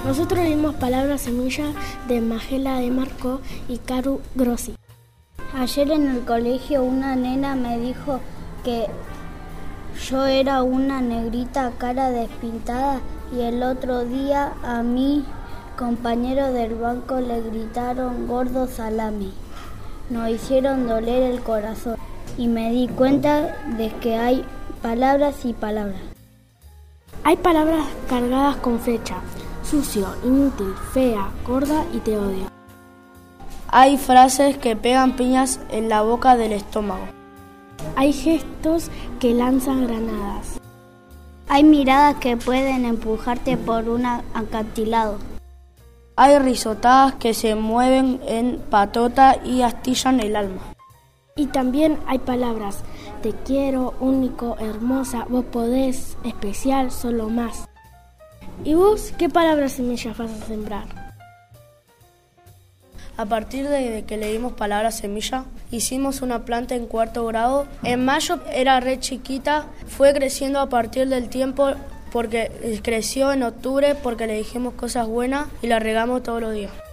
Nosotros leímos Palabra Semilla de Magela de Marco y Caru Grossi. Ayer en el colegio una nena me dijo que yo era una negrita cara despintada y el otro día a mi compañero del banco le gritaron gordo salami. Nos hicieron doler el corazón y me di cuenta de que hay palabras y palabras. Hay palabras cargadas con flecha: sucio, inútil, fea, gorda y te odio. Hay frases que pegan piñas en la boca del estómago. Hay gestos que lanzan granadas. Hay miradas que pueden empujarte por un acantilado. Hay risotadas que se mueven en patota y astillan el alma. Y también hay palabras: te quiero, único, hermosa, vos podés, especial, solo más. ¿Y vos qué palabras semillas vas a sembrar? A partir de que leímos Palabra Semilla, hicimos una planta en 4º grado. En mayo era re chiquita, fue creciendo a partir del tiempo, porque creció en octubre porque le dijimos cosas buenas y la regamos todos los días.